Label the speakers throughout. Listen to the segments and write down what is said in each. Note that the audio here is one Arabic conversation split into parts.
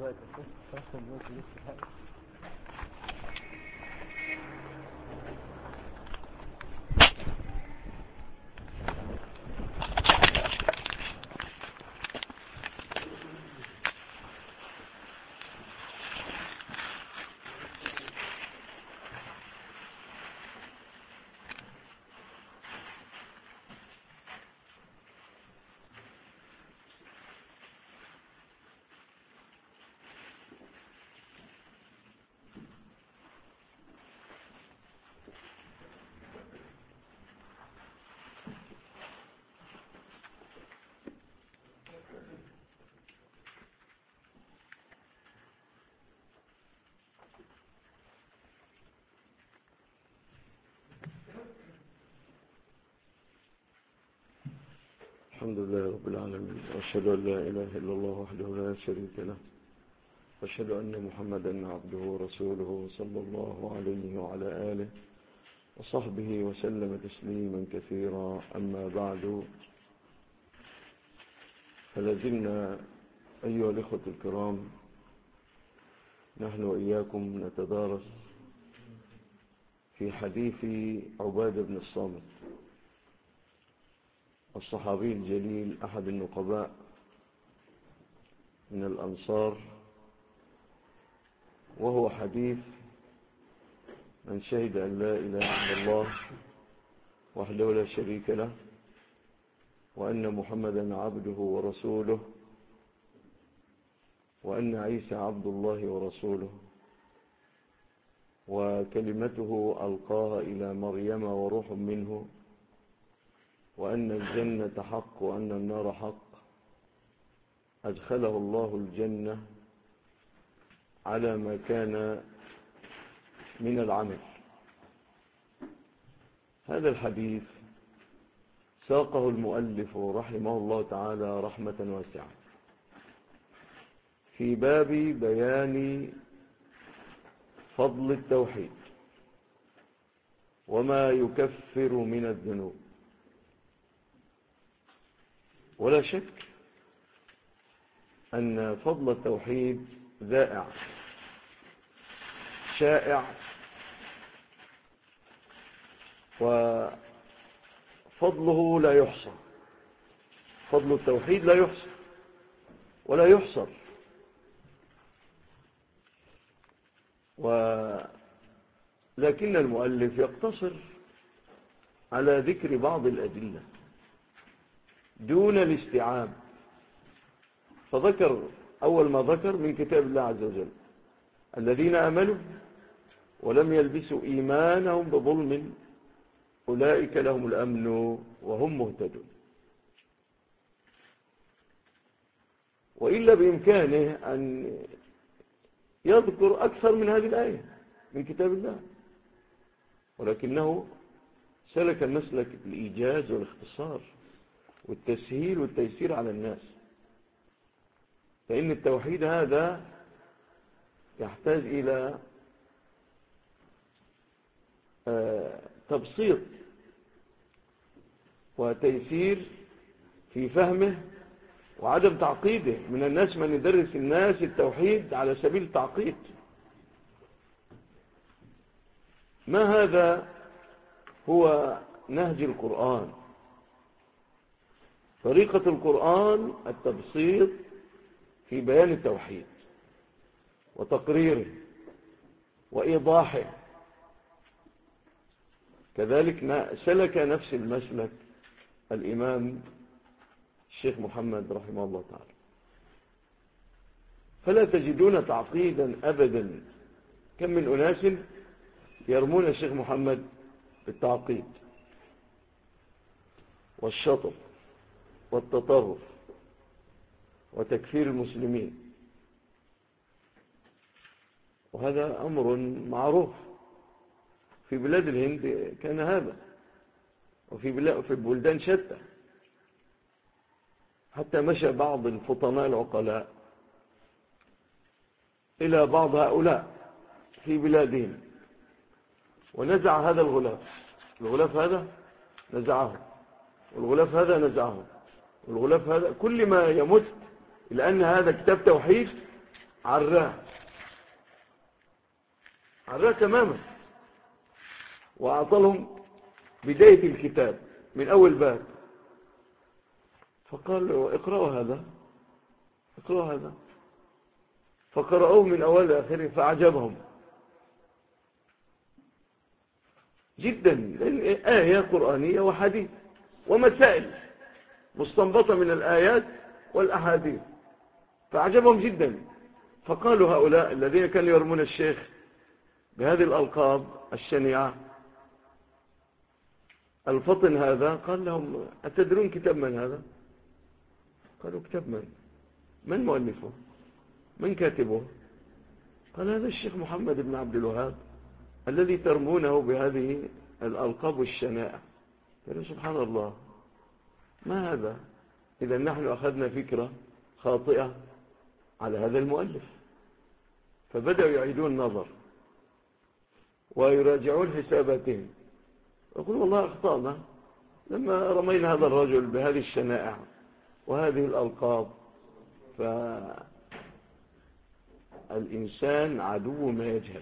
Speaker 1: الحمد لله رب العالمين، وأشهد أن لا إله إلا الله وحده لا شريك له، وأشهد أن محمدا عبده ورسوله صلى الله عليه وعلى آله وصحبه وسلم تسليما كثيرا. أما بعد، فلازلنا أيها الإخوة الكرام نحن وإياكم نتدارس في حديث عبادة بن الصامت الصحابي الجليل، أحد النقباء من الأنصار، وهو حديث من شهد أن لا إله إلا الله وحده لا شريك له وأن محمدا عبده ورسوله وأن عيسى عبد الله ورسوله وكلمته ألقاها إلى مريم وروح منه، وأن الجنة حق وأن النار حق، أدخله الله الجنة على ما كان من العمل. هذا الحديث ساقه المؤلف رحمه الله تعالى رحمة واسعة في باب بيان فضل التوحيد وما يكفر من الذنوب. ولا شك أن فضل التوحيد ذائع شائع، وفضله لا يحصى. فضل التوحيد لا يحصى ولا يحصر، ولكن المؤلف يقتصر على ذكر بعض الأدلة دون الاستيعاب. فذكر أول ما ذكر من كتاب الله عز وجل: الذين آمنوا ولم يلبسوا إيمانهم بظلم أولئك لهم الأمن وهم مهتدون. وإلا بإمكانه أن يذكر أكثر من هذه الآية من كتاب الله، ولكنه سلك المسلك الإيجاز والاختصار والتسهيل والتيسير على الناس، فإن التوحيد هذا يحتاج إلى تبسيط وتيسير في فهمه وعدم تعقيده. من الناس من يدرس الناس التوحيد على سبيل التعقيد. ما هذا هو نهج القرآن. طريقة القرآن التبسيط في بيان التوحيد وتقريره وإيضاحه. كذلك سلك نفس المسلك الإمام الشيخ محمد رحمه الله تعالى، فلا تجدون تعقيدا أبدا. كم من أناس يرمون الشيخ محمد بالتعقيد والشطط والتطرف وتكفير المسلمين، وهذا أمر معروف في بلاد الهند. كان هذا، وفي بلدان شتى، حتى مشى بعض الفطناء العقلاء إلى بعض هؤلاء في بلادهم ونزع هذا الغلاف هذا نزعه، والغلاف هذا نزعه، والغلاف هذا، كل ما يمت إلى أن هذا كتاب توحيد عراه تماما، وأعطلهم بداية الكتاب من أول باب، فقال له اقرأوا هذا، فقرأوه من أول لآخره فأعجبهم جدا، لأن آية قرآنية وحديث ومسائل مستنبطة من الآيات والأحاديث، فأعجبهم جدا. فقالوا هؤلاء الذين كانوا يرمون الشيخ بهذه الألقاب الشنيعة، الفطن هذا قال لهم أتدرون كتاب من هذا؟ قالوا كتاب من مؤلفه؟ من كاتبه؟ قال هذا الشيخ محمد بن عبد الوهاب الذي ترمونه بهذه الألقاب الشنائع. قالوا سبحان الله، ما هذا؟ إذا نحن أخذنا فكرة خاطئة على هذا المؤلف. فبدأوا يعيدون النظر ويراجعون حساباتهم، يقولون والله أخطأنا لما رمينا هذا الرجل بهذه الشنائع وهذه الألقاب. فالإنسان عدو ما يجهل،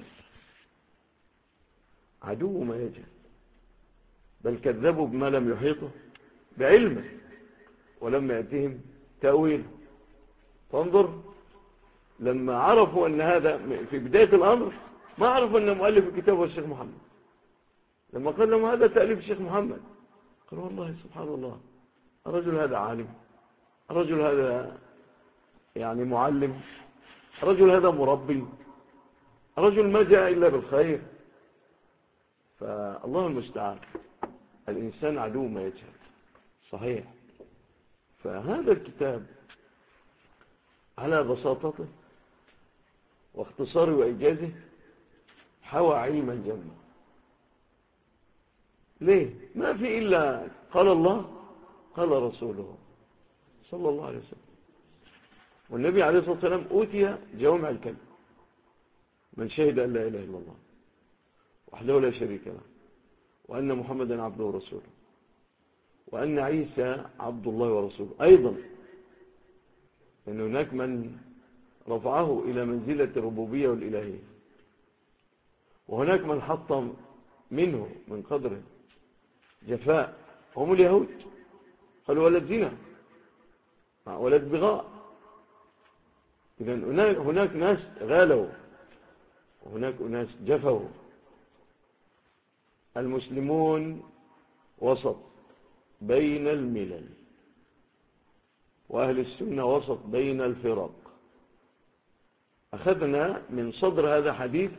Speaker 1: بل كذبوا بما لم يحيطوا بعلمه ولم يأتهم تأويل. فانظر، لما عرفوا أن هذا في بداية الأمر ما عرفوا أن مؤلف الكتاب هو الشيخ محمد، لما قال لهم هذا تأليف الشيخ محمد قالوا والله سبحان الله، الرجل هذا عالم، الرجل هذا يعني معلم، الرجل هذا مربي، الرجل ما جاء إلا بالخير. فالله المستعان، الإنسان عدو ما يجهل، صحيح. فهذا الكتاب على بساطته واختصاره وإيجازه حوى علما جما. ليه؟ ما في إلا قال الله قال رسوله صلى الله عليه وسلم. والنبي عليه الصلاة والسلام أوتي جوامع الكلم: من شهد أن لا إله إلا الله وحده لا شريك له وأن محمدا عبده ورسوله وأن عيسى عبد الله ورسوله. أيضا أن هناك من رفعه إلى منزلة الربوبية والإلهية، وهناك من حط منه من قدره جفاء، هم اليهود، قالوا ولد زنا، ولد بغاء. إذن هناك ناس غالوا وهناك ناس جفوا. المسلمون وسط بين الملل، وأهل السنة وسط بين الفرق. أخذنا من صدر هذا حديث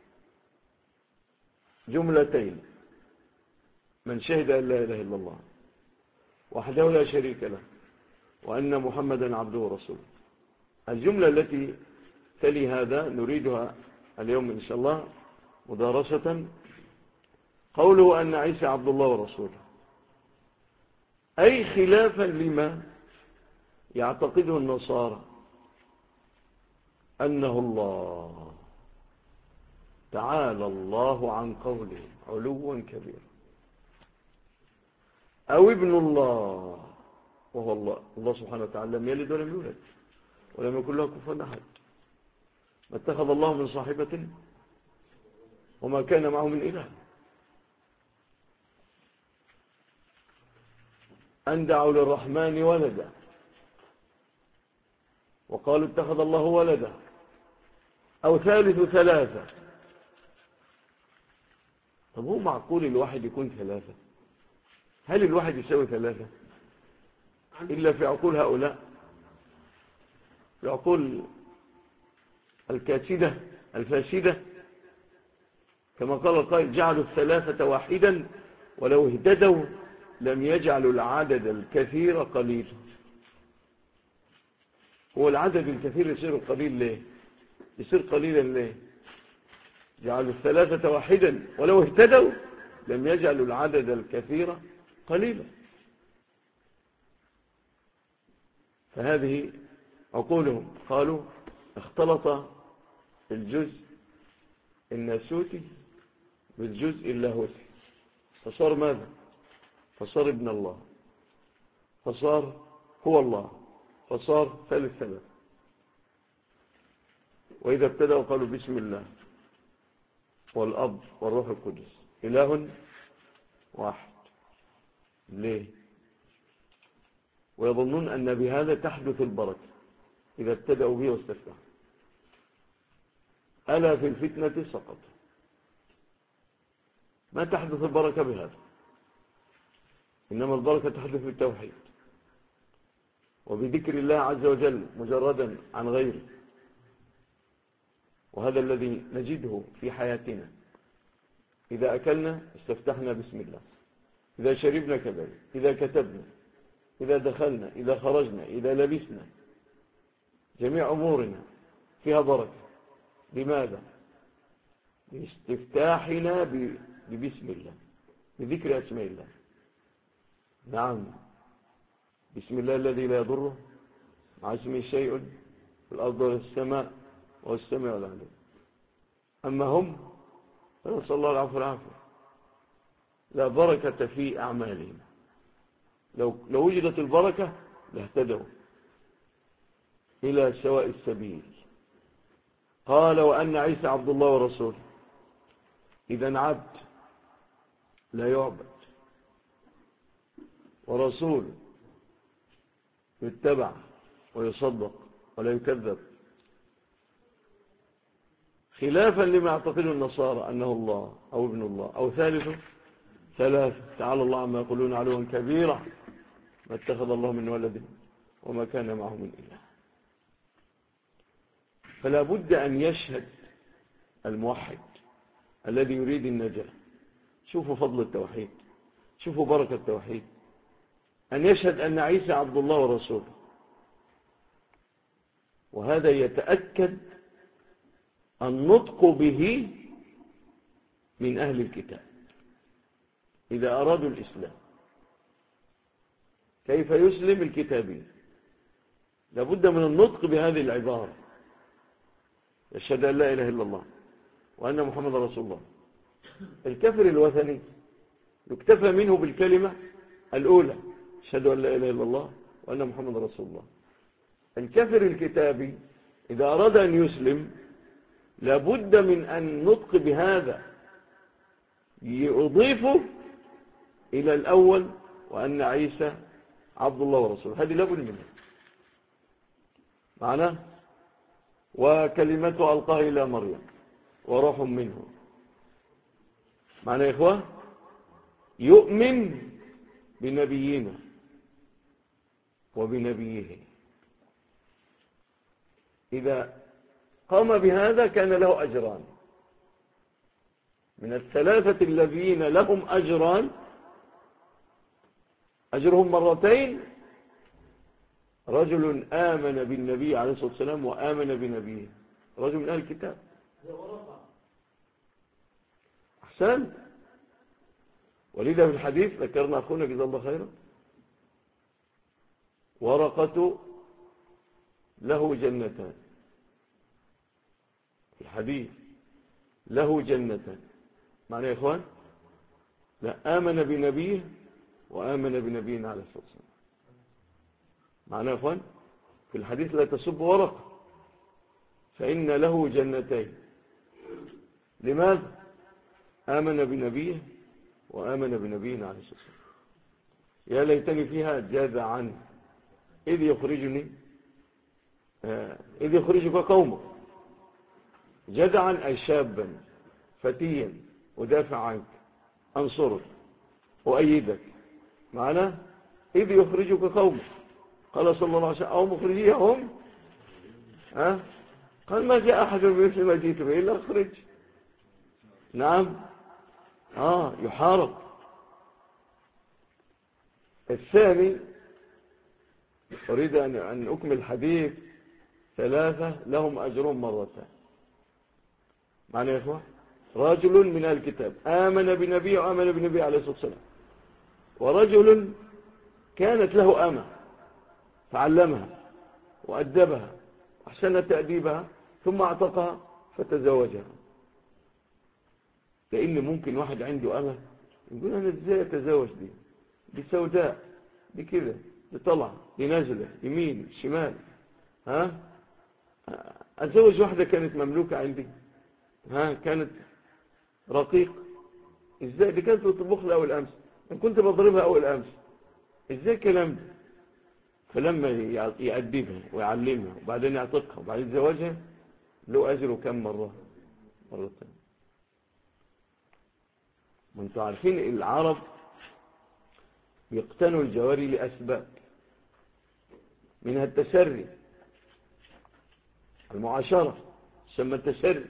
Speaker 1: جملتين: من شهد أن لا إله إلا الله وحده لا شريك له وأن محمدا عبده ورسوله. الجملة التي تلي هذا نريدها اليوم إن شاء الله مدارسة: قوله أن عيسى عبد الله ورسوله، أي خلافا لما يعتقده النصارى أنه الله، تعالى الله عن قوله علوا كبيرا، أو ابن الله، وهو الله سبحانه وتعالى لم يلد ولم يولد ولم يكن له كفوا أحد، ما اتخذ الله من صاحبة وما كان معه من إله، أن دعوا للرحمن ولدا وقالوا اتخذ الله ولدا، أو ثالث ثلاثة. طب هو معقول الواحد يكون ثلاثة؟ هل الواحد يساوي ثلاثة إلا في عقول هؤلاء، في عقول الكاسدة الفاسدة؟ كما قال القائل: جعلوا الثلاثة واحدا ولو اهتدوا لم يجعلوا العدد الكثير قليل. هو العدد الكثير يصير قليل ليه؟ يصير قليلا ليه؟ جعلوا الثلاثة واحدا ولو اهتدوا لم يجعلوا العدد الكثير قليلا. فهذه عقولهم. قالوا اختلط الجزء الناسوتي بالجزء اللاهوتي، فصار ماذا؟ فصار ابن الله، فصار هو الله، فصار ثالث ثلاثة. وإذا ابتدأوا قالوا بسم الله والأب والروح القدس إله واحد. ليه؟ ويظنون أن بهذا تحدث البركة إذا ابتدأوا به واستفتحوا. ألا في الفتنة سقط. ما تحدث البركة بهذا، إنما البركة تحدث بالتوحيد وبذكر الله عز وجل مجردا عن غيره. وهذا الذي نجده في حياتنا. إذا أكلنا استفتحنا بسم الله، إذا شربنا كذلك، إذا كتبنا، إذا دخلنا، إذا خرجنا، إذا لبسنا، جميع أمورنا فيها بركة. لماذا؟ لاستفتاحنا ببسم الله، بذكر أسماء الله. نعم، بسم الله الذي لا يضره مع اسمه شيء في الأرض والسماء والسماء والعلم. أما هم فنسأل الله العفو والعافية، لا بركة في أعمالهم. لو وجدت البركة لاهتدوا إلى سواء السبيل. قال وأن عيسى عبد الله ورسوله. إذن عبد لا يعبد، ورسول يتبع ويصدق ولا يكذب، خلافا لما يعتقده النصارى أنه الله أو ابن الله أو ثالثه ثلاثة. تعالى الله عما يقولون علوا كبيرا، ما اتخذ الله من ولد وما كان معه من إله. فلا بد أن يشهد الموحد الذي يريد النجاة، شوفوا فضل التوحيد، شوفوا بركة التوحيد، أن يشهد أن عيسى عبد الله ورسوله. وهذا يتأكد النطق به من أهل الكتاب إذا أرادوا الإسلام. كيف يسلم الكتابي؟ لابد من النطق بهذه العبارة: يشهد أن لا إله إلا الله وأن محمد رسول الله. الكافر الوثني يكتفى منه بالكلمة الأولى: يشهد أن لا إله إلا الله وأن محمد رسول الله. الكافر الكتابي إذا أراد أن يسلم لابد من أن نطق بهذا، يضيفه إلى الأول وأن عيسى عبد الله ورسوله. هذه لابد منها معناه: وكلمته ألقاها إلى مريم وروح منه. معنى يا إخوة يؤمن بنبينا وبنبيه. إذا قام بهذا كان له أجران. من الثلاثة الذين لهم أجران، أجرهم مرتين: رجل آمن بالنبي عليه الصلاة والسلام وآمن بنبيه، رجل من أهل الكتاب. أحسن. ولذا في الحديث ذكرنا أخونا جزاه الله خيرا، ورقة له جنتان. في الحديث له جنتان. معنى يا إخوان لا آمن بنبيه وآمن بنبينا عليه الصلاة والسلام. معنى يا إخوان في الحديث لا تسب ورقة فإن له جنتين. لماذا؟ آمن بنبيه وآمن بنبينا عليه الصلاة والسلام. يا ليتني فيها جاذعا إذ يخرجك قومك. جدعا أي شابا فتيا ودافع عنك، أنصرك وأيدك. معنى إذ يخرجك قومك. قال صلى الله عليه وسلم: أو مخرجيهم. قال: ما جاء أحد بمثل ما جئت به إلا أخرج. نعم. يحارب. الثاني أريد أن أكمل الحديث: ثلاثة لهم أجرهم مرتين. معنى يا إخوة رجل من أهل الكتاب آمن بنبي وآمن بنبي عليه الصلاة والسلام، ورجل كانت له أمة فعلمها وأدبها وأحسن تأديبها ثم اعتقها فتزوجها. لأن ممكن واحد عنده أمة يقول: أنا إزاي أتزوج دي سوداء، دي كده، دي طلع، دي نازلة، يمين شمال، أتزوج واحدة كانت مملوكة عندي، كانت رقيق، ازاي دي كانت تطبخ لي أول أمس، أنا كنت بضربها أول أمس، ازاي الكلام ده؟ فلما يأدبها ويعلمها وبعدين يعتقها وبعدين يتزوجها له أجره كم مرة؟ مرتين. وانتوا عارفين العرب يقتنوا الجواري لأسباب، منها التسري، المعاشرة سمى التسري،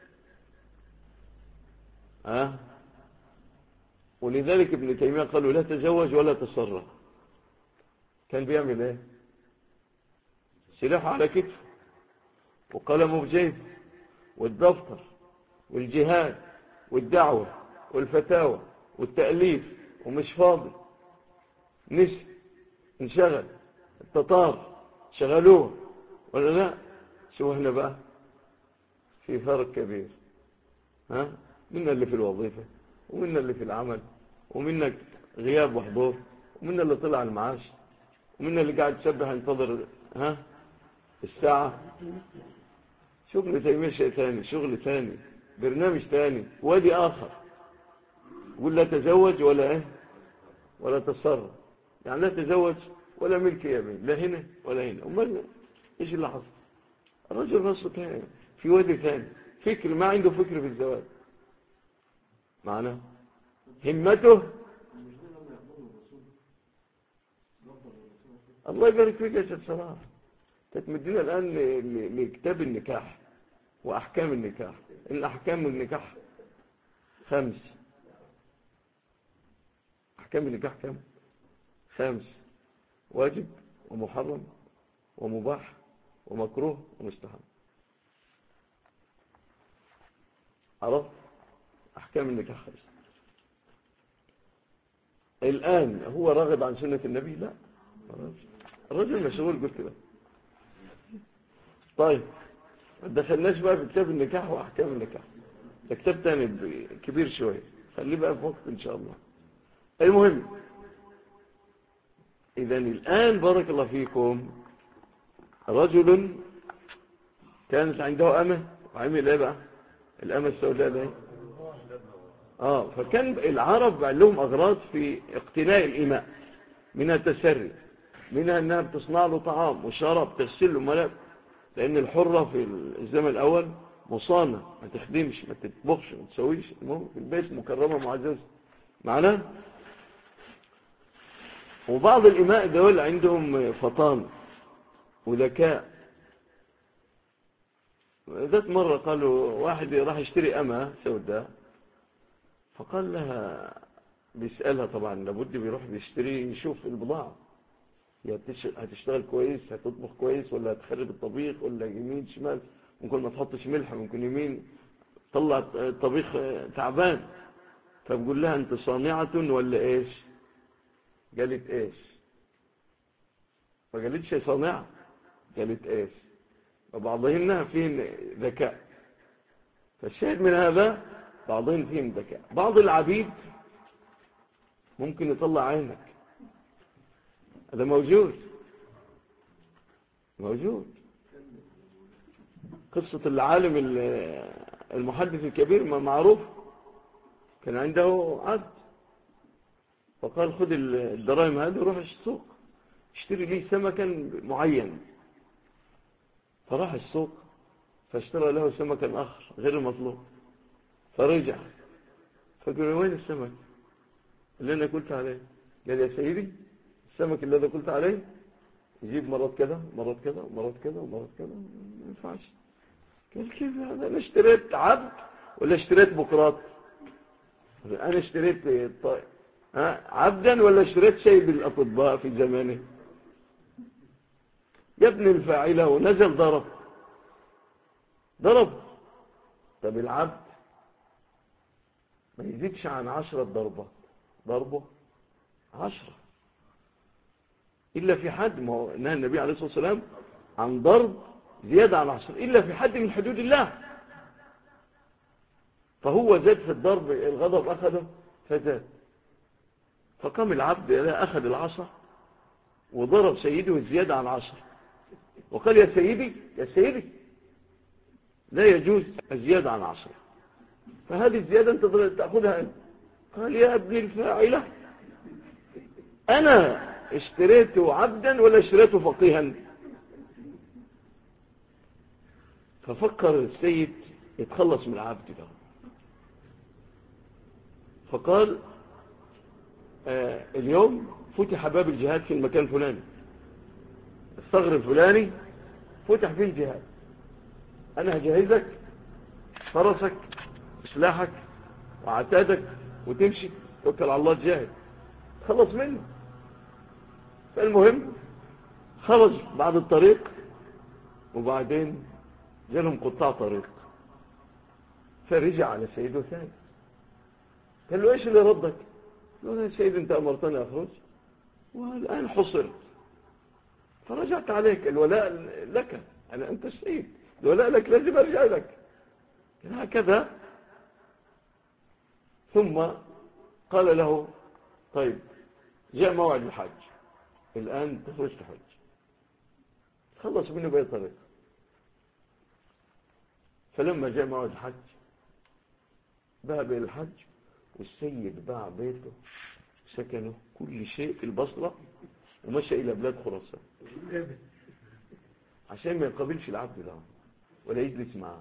Speaker 1: ولذلك ابن تيمية قالوا لا تزوج ولا تسرى. كان بيعمل ايه؟ سلاحه على كتفه وقلمه بجيبه والدفتر والجهاد والدعوة والفتاوى والتأليف، ومش فاضي، نسي، انشغل، التتار شغلوه ولا لا؟ شو احنا بقى في فرق كبير، منا اللي في الوظيفة ومنا اللي في العمل ومنا غياب وحضور ومنا اللي طلع المعاش ومنا اللي قاعد يسبح ينتظر الساعة. شغل تيمية شيء ثاني، شغل ثاني، برنامج ثاني، وادي آخر. يقول لا تزوج ولا تسر، يعني لا تزوج ولا ملك يمين، لا هنا ولا هنا. أمال إيش اللي حصل؟ الرجل نفسه ثاني في وادي ثاني، فكر، ما عنده فكر في الزواج، معناه همته. الله يبارك فيك يا شيخ صلاح، تتمدينا الآن لكتاب النكاح وأحكام النكاح. إن أحكام النكاح 5. أحكام النكاح كم؟ 5: واجب ومحرم ومباح ومكروه ومستحب. عرف؟ أحكام النكاح 5. الآن هو راغب عن سنة النبي؟ لا، الرجل مشغول، قلت له. طيب ما دخلناش بقى في كتاب النكاح وأحكام النكاح، ده كتاب تاني كبير شوية، خليه بقى في وقت إن شاء الله. المهم، إذن الآن بارك الله فيكم، رجل كانت عنده أمة وعمل إيه بقى؟ الأمة السوداء ده فكان العرب لهم أغراض في اقتناء الإماء، منها التسري، منها أنها بتصنع له طعام وشرب، تغسل له ملابس، لأن الحرة في الزمن الأول مصانة، ما تخدمش، ما تطبخش، ما تسويش، المهم في البيت مكرمة معززة معنا. وبعض الإماء دول عندهم فطان وذكاء. ذات مرة قالوا واحد راح يشتري أمة سوداء، فقال لها، بيسألها طبعا، لابد بيروح بيشتري يشوف البضاعة، هتشتغل كويس، هتطبخ كويس، ولا هتخرب الطبيخ، ولا يمين شمال، ممكن ما تحطش ملح، ممكن يمين طلع الطبيخ تعبان. فبقول لها انت صانعة ولا ايش؟ قالت ايش؟ ما قالتش صانعة، قالت ايش؟ وبعضهن فيهن ذكاء. فالشاهد من هذا بعضهن فيهم ذكاء. بعض العبيد ممكن يطلع عينك، هذا موجود. قصة العالم المحدث الكبير معروف، كان عنده عبد، فقال خذ الدراهم هذه وروح السوق اشتري لي سمكا معين. فراح السوق فاشترى له سمكا آخر غير المطلوب، فرجع فقال وين السمك اللي أنا قلت عليه؟ قال يا سيدي السمك الذي قلت عليه يجيب مرات كذا مرات كذا مرات كذا ومرات كذا، ما ينفعش. قال كيف هذا؟ أنا اشتريت عبد ولا اشتريت بقراط؟ أنا اشتريت عبدا ولا اشتريت شيء بالأطباء في زمانه؟ يا ابن الفاعلة، ونزل ضرب. طب العبد ما يزيدش عن 10 ضربات، ضربه 10، إلا في حد، ما هو نهى النبي عليه الصلاة والسلام عن ضرب زيادة عن 10 إلا في حد من حدود الله. فهو زاد في الضرب، الغضب أخذه فزاد، فقام العبد أخذ العصا وضرب سيده زيادة عن 10، وقال يا سيدي يا سيدي، لا يجوز الزيادة عن 10. فهذه الزيادة أنت تأخذها أنت. قال يا ابن الفاعلة، أنا اشتريته عبدا ولا اشتريته فقيها؟ ففكر السيد يتخلص من العبد ده، فقال اليوم فتح باب الجهاد في المكان الفلاني، الثغر الفلاني فتح فيه الجهاد، أنا هجهزك فرسك سلاحك وعتادك وتمشي توكل على الله تجاهد خلص منه. فالمهم خرج بعد الطريق، وبعدين جالهم قطاع طريق، فرجع على سيده ثاني قال له ايش اللي ردك؟ قال له يا سيد انت امرتني اخرج والان حصرت فرجعت عليك، الولاء لك، انت السيد، الولاء لك، لازم ارجع لك. هكذا. ثم قال له طيب جاء موعد الحج، الان تخرج تحج، خلص منه بأي طريق. فلما جاء موعد الحج ذهب إلى الحج، والسيد باع بيته سكنه كل شيء في البصرة ومشى إلى بلاد خراسان عشان ما يقابلش العبد ده ولا يجلس معه.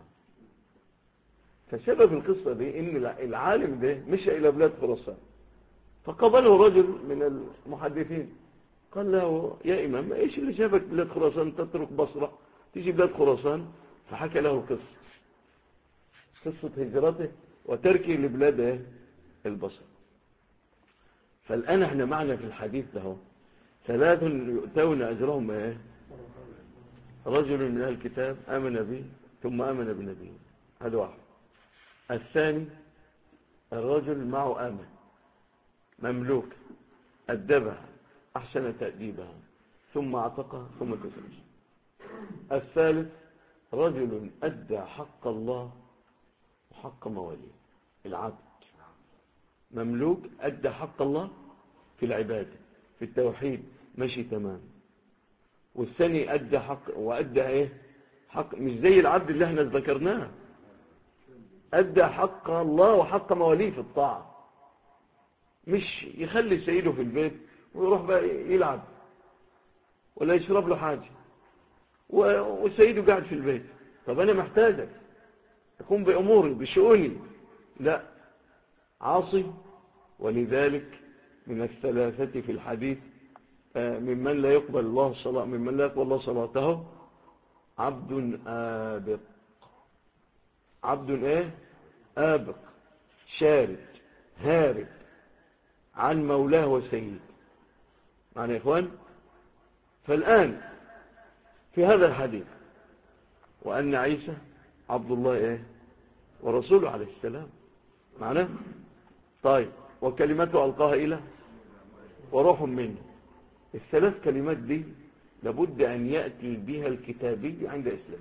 Speaker 1: فسبب القصة دي إن العالم ده مشى إلى بلاد خراسان، فقابله رجل من المحدثين قال له يا إمام إيش اللي جابك بلاد خراسان تترك بصرة تيجي بلاد خراسان؟ فحكى له قصة هجرته وتركه لبلاد البصرة. فالآن احنا معنا في الحديث ده 3 يؤتون أجرهم ايه؟ رجل من أهل الكتاب آمن به ثم آمن بنبيه، هذا واحد. الثاني الرجل معه آمن مملوك أدبها أحسن تأديبها ثم اعتقها ثم تزوج. الثالث رجل أدى حق الله وحق مواليه، العبد مملوك أدى حق الله في العبادة في التوحيد ماشي تمام، والثاني أدى حق وأدى ايه حق مش زي العبد اللي احنا ذكرناه، أدى حق الله وحق مواليه في الطاعة، مش يخلي سيده في البيت ويروح بقى يلعب ولا يشرب له حاجة وسيده قاعد في البيت. طب أنا محتاجك أقوم بأموري بشؤوني، لا، عاصي. ولذلك من الثلاثة في الحديث ممن لا يقبل الله صلاة ممن لا يقبل الله صلاته عبد آبق. عبد ايه؟ آبق، شارد هارب عن مولاه وسيد. معنى يا إخوان؟ فالآن في هذا الحديث وأن عيسى عبد الله ايه ورسوله عليه السلام، معناه طيب وكلمته ألقاها إلى وروح منه. الثلاث كلمات دي لابد أن يأتي بها الكتابي عند إسلام،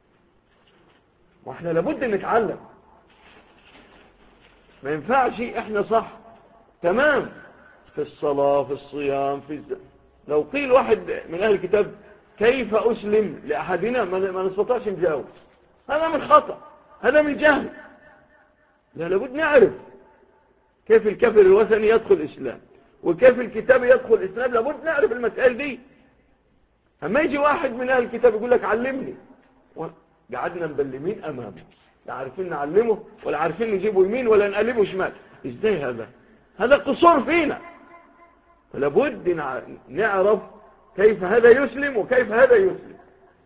Speaker 1: وإحنا لابد أن نتعلم. ما ينفعش إحنا صح تمام في الصلاة في الصيام لو قيل واحد من أهل الكتاب كيف أسلم لأحدنا ما نستطيعش نجاوب، هذا من خطأ، هذا من جهل. لا، لابد نعرف كيف الكافر الوثني يدخل الإسلام وكيف الكتاب يدخل الإسلام، لابد نعرف المسائل دي. أما يجي واحد من أهل الكتاب يقول لك علمني، قعدنا مبلمين أمامه، لا عارفين نعلمه ولا عارفين نجيبه يمين ولا نقلبه شمال. إزاي هذا قصور فينا. فلابد نعرف كيف هذا يسلم وكيف هذا يسلم،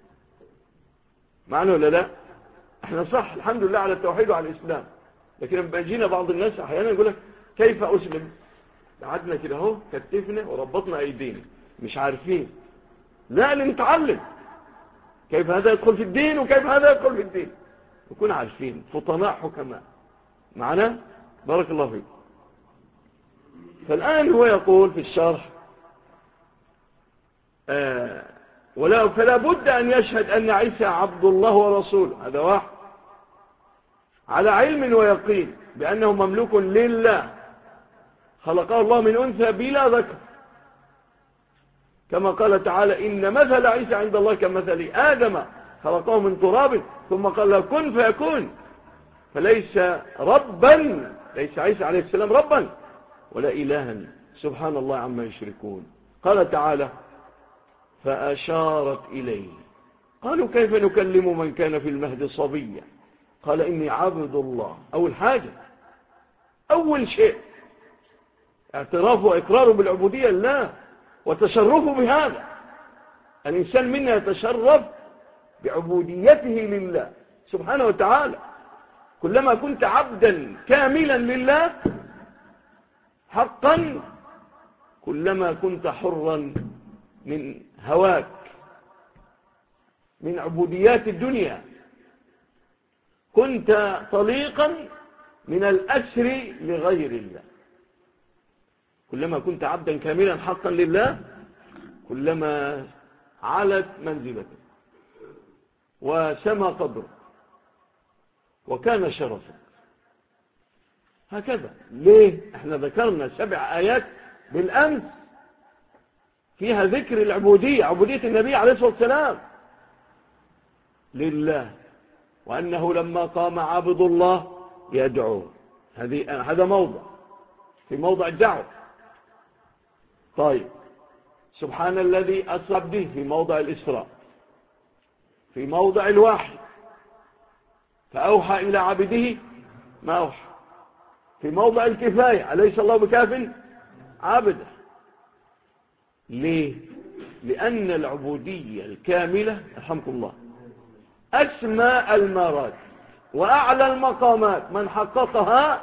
Speaker 1: معنى ولا لا؟ احنا صح الحمد لله على التوحيد وعلى الإسلام، لكن لما يجينا بعض الناس أحيانا يقول لك كيف أسلم؟ قعدنا كده اهو كتفنا وربطنا أيدينا مش عارفين. لا، نتعلم كيف هذا يدخل في الدين وكيف هذا يدخل في الدين، نكون عارفين فطناء حكماء معنا. بارك الله فيك. فالآن هو يقول في الشرح فلا بد أن يشهد أن عيسى عبد الله ورسوله، هذا واحد، على علم ويقين بأنه مملوك لله خلقه الله من أنثى بلا ذكر، كما قال تعالى إن مثل عيسى عند الله كمثل آدم خلقه من تراب ثم قال له كن فيكون. فليس ربا، ليس عيسى عليه السلام ربا ولا إلها، سبحان الله عما يشركون. قال تعالى فأشارت إليه. قالوا كيف نكلم من كان في المهد صبيا؟ قال إني عبد الله. أول حاجة، أول شيء اعترافه وإقراره بالعبودية لله وتشرفه بهذا. الإنسان منا يتشرف بعبوديته لله سبحانه وتعالى. كلما كنت عبدا كاملا لله حقا كلما كنت حرا من هواك، من عبوديات الدنيا، كنت طليقا من الأسر لغير الله. كلما كنت عبدا كاملا حقا لله كلما علت منزلتك وسمى قدرك وكان شرفك. هكذا. ليه؟ احنا ذكرنا 7 آيات بالأمس فيها ذكر العبودية، عبودية النبي عليه الصلاة والسلام لله، وأنه لما قام عبد الله يدعو. هذا موضع في موضع الدعوة. طيب، سبحان الذي أسرى به في موضع الإسراء، في موضع الوحي فأوحى إلى عبده ما أوحى، في موضع الكفاية أليس الله بكاف عبده. ليه؟ لأن العبودية الكاملة رحمكم الله أسمى المراتب وأعلى المقامات، من حققها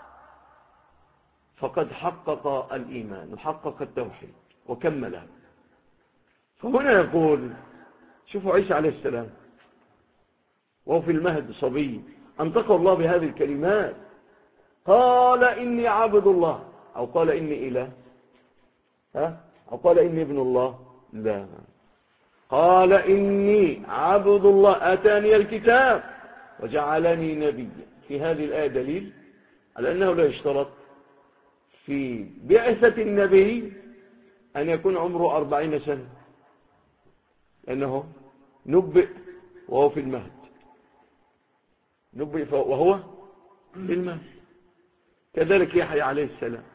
Speaker 1: فقد حقق الإيمان وحقق التوحيد وكمله. فهنا يقول شوفوا عيسى عليه السلام وهو في المهد صبي أنطقه الله بهذه الكلمات، قال إني عبد الله، أو قال إني إله، أو قال إني ابن الله، لا، قال إني عبد الله آتاني الكتاب وجعلني نبيا. في هذه الآية دليل على أنه لا يشترط في بعثة النبي أن يكون عمره 40 سنة، لأنه نبئ وهو في المهد، نبئ وهو في المهد. كذلك يحيى عليه السلام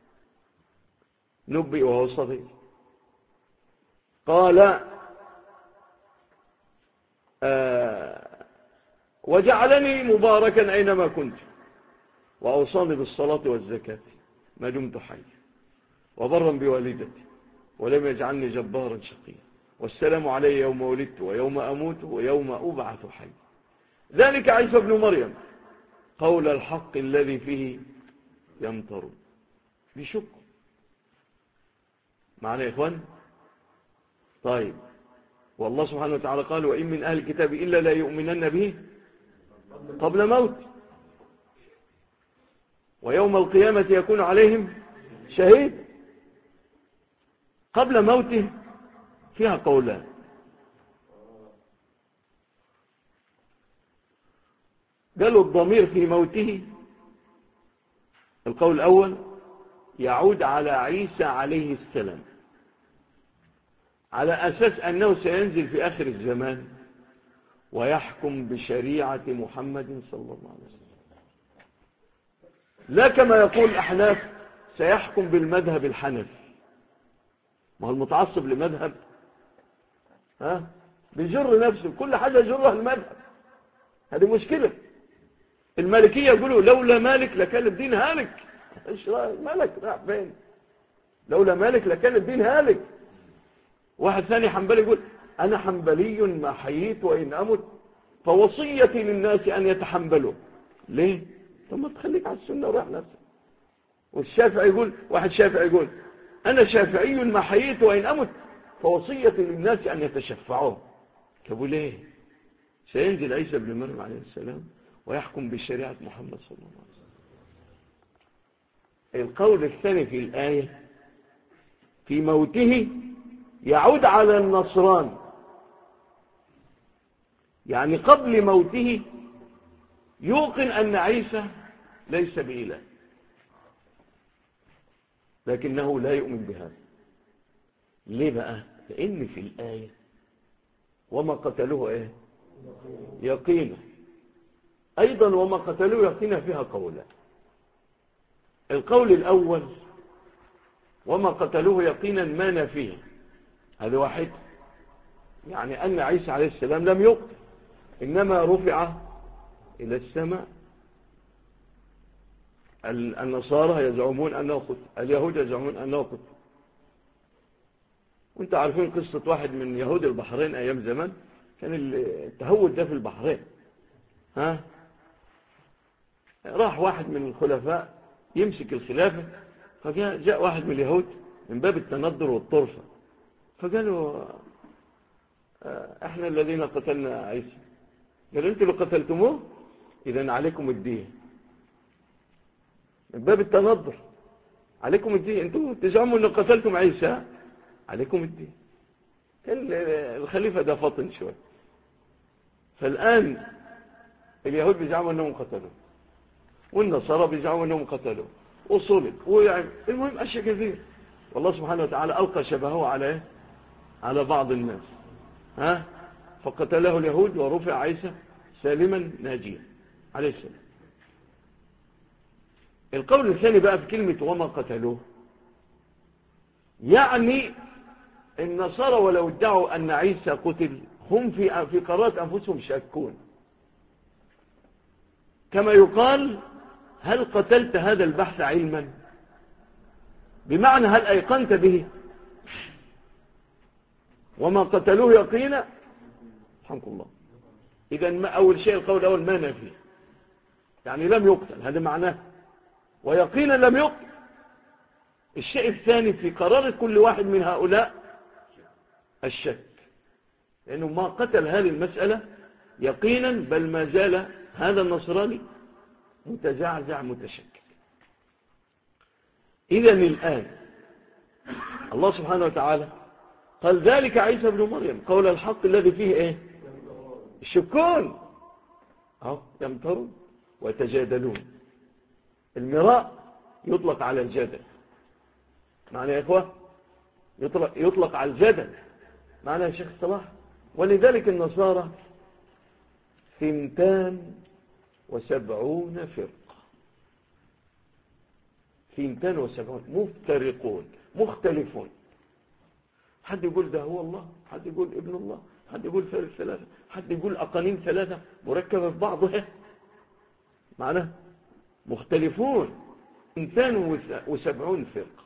Speaker 1: نبئ وهو صغير. قال وجعلني مباركا أينما كنت وأوصاني بالصلاة والزكاة ما دمت حيا وبرا بوالدتي ولم يجعلني جبارا شقيا والسلام علي يوم ولدت ويوم أموت ويوم أبعث حيا. ذلك عيسى ابن مريم قول الحق الذي فيه يمترون. بشك معنا يا إخوان. طيب، والله سبحانه وتعالى قال وإن من أهل الكتاب إلا لا يؤمنن به قبل موت ويوم القيامة يكون عليهم شهيد. قبل موته فيها قولان، قالوا الضمير في موته القول الأول يعود على عيسى عليه السلام على أساس أنه سينزل في آخر الزمان ويحكم بشريعة محمد صلى الله عليه وسلم، لا كما يقول الأحناف سيحكم بالمذهب الحنفي. ما هو المتعصب لمذهب بيجر نفسه كل حاجة يجرها المذهب. هذه مشكلة. المالكية يقولوا لولا مالك لكان الدين هالك. ايش رأيك مالك راح فين؟ لولا مالك لكان الدين هالك. واحد ثاني حنبلي يقول أنا حنبلي ما حييت وإن أمت فوصيتي للناس أن يتحنبلوا. ليه؟ طب ما تخليك على السنة وراح نفسك. والشافعي يقول، واحد شافعي يقول أنا شافعي ما حييت وإن أمت فوصيتي للناس أن يتشفعوا. طب ليه؟ سينزل عيسى بن مريم عليه السلام ويحكم بشريعة محمد صلى الله عليه وسلم. القول الثاني في الآية في موته يعود على النصران، يعني قبل موته يوقن أن عيسى ليس بإله، لكنه لا يؤمن بهذا. ليه بقى؟ لأن في الآية وما قتلوه يقينا. أيضا وما قتلوه يقينا فيها قولان. القول الأول وما قتلوه يقينا ما نفيه، هذا واحد، يعني أن عيسى عليه السلام لم يقتل، إنما رفع إلى السماء. النصارى يزعمون أنه قتل، اليهود يزعمون أنه قتل. وانت عارفين قصة واحد من يهود البحرين أيام زمان، كان التهود ده في البحرين. راح واحد من الخلفاء يمسك الخلافة، فجاء واحد من اليهود من باب التندر والطرفة، فقالوا احنا الذين قتلنا عيسى. قالوا انتوا اللي قتلتموه، اذن عليكم الدية. من باب التندر، عليكم الدية، انتوا تزعموا انه قتلتم عيسى، عليكم الدية. كان الخليفة ده فطن شوي. فالآن اليهود بيزعموا انهم قتلوه، والنصارى بيزعموا انهم قتلوه، وصلب، ويعني المهم اشياء كثير. والله سبحانه وتعالى ألقى شبهه على بعض الناس. فقتله اليهود ورفع عيسى سالما ناجيا عليه السلام. القول الثاني بقى في كلمة وما قتلوه، يعني النصارى ولو ادعوا أن عيسى قتل، هم في قرارات أنفسهم شاكون. كما يقال هل قتلت هذا البحث علما، بمعنى هل أيقنت به. وما قتلوه يقينا، رحمكم الله. إذن أول شيء القول الأول ما نفي، يعني لم يقتل، هذا معناه. ويقينا لم يقتل. الشيء الثاني في قرار كل واحد من هؤلاء الشك، لأنه ما قتل هذه المسألة يقينا، بل ما زال هذا النصراني متزعزع متشكك. إذن الآن الله سبحانه وتعالى قال ذلك عيسى ابن مريم قول الحق الذي فيه ايه؟ الشكون. يمترون ويتجادلون. المراء يطلق على الجدل، معنى يا إخوة يطلق على الجدل، معنى يا شيخ صلاح. ولذلك النصارى 72 فرقة، 72 مفترقون مختلفون. حد يقول ده هو الله، حد يقول ابن الله، حد يقول ثالث ثلاثة، حد يقول أقانيم ثلاثة مركبة في بعضها، معناه مختلفون. 72 فرقة،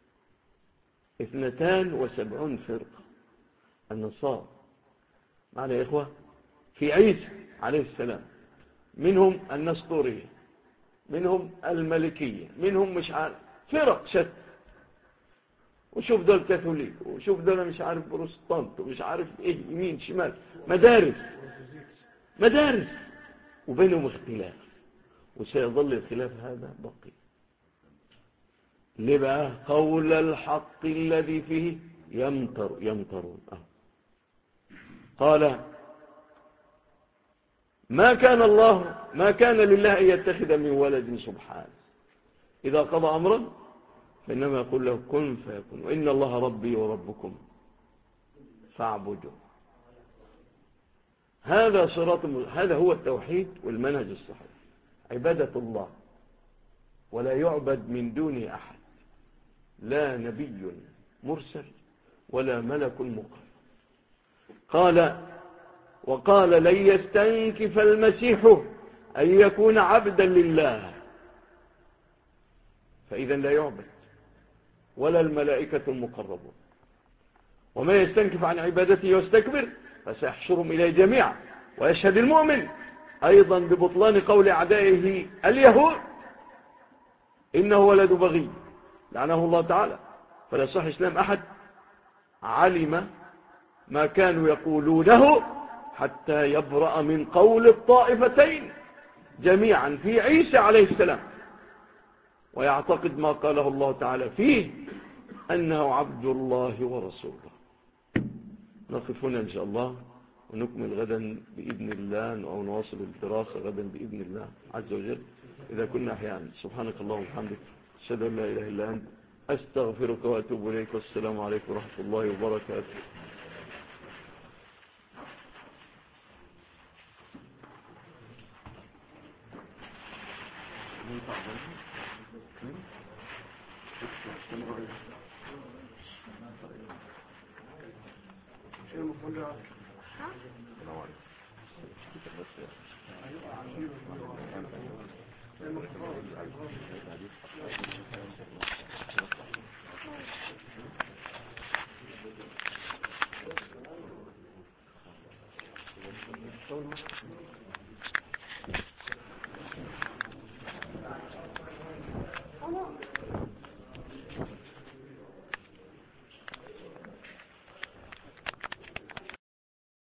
Speaker 1: 72 فرقة النصارى، معنى يا إخوة في عيسى عليه السلام. منهم النسطورية، منهم الملكية، منهم مش عارف فرق شتى. وشوف دول كاثوليك، وشوف دول مش عارف بروستانت، ومش عارف ايه يمين شمال، مدارس وبينهم اختلاف، وسيظل الخلاف هذا بقي. ليه بقى؟ قول الحق الذي فيه يمترون. قال ما كان لله أن يتخذ من ولد سبحانه، إذا قضى أمرا فإنما يقول له كن فيكون، وإن الله ربي وربكم فاعبدوا. هذا هو التوحيد والمنهج الصحيح، عبادة الله ولا يعبد من دونه أحد، لا نبي مرسل ولا ملك مقرب. وقال لن يستنكف المسيح أن يكون عبدا لله، فإذا لا يعبد ولا الملائكة المقربون. وما يستنكف عن عبادته ويستكبر فسيحشرهم إليه جميعا. ويشهد المؤمن أيضا ببطلان قول أعدائه اليهود إنه ولد بغي لعنه الله تعالى. فلا يصح إسلام أحد علم ما كانوا يقولونه حتى يبرأ من قول الطائفتين جميعا في عيسى عليه السلام، ويعتقد ما قاله الله تعالى فيه أنه عبد الله ورسوله. نقف هنا إن شاء الله، ونكمل غدا بإذن الله، أو نواصل الدراسة غدا بإذن الله عز وجل إذا كنا أحيانا. سبحانك اللهم وبحمدك، أشهد أن لا إله إلا أنت، أستغفرك وأتوب إليك، والسلام عليكم ورحمة الله وبركاته.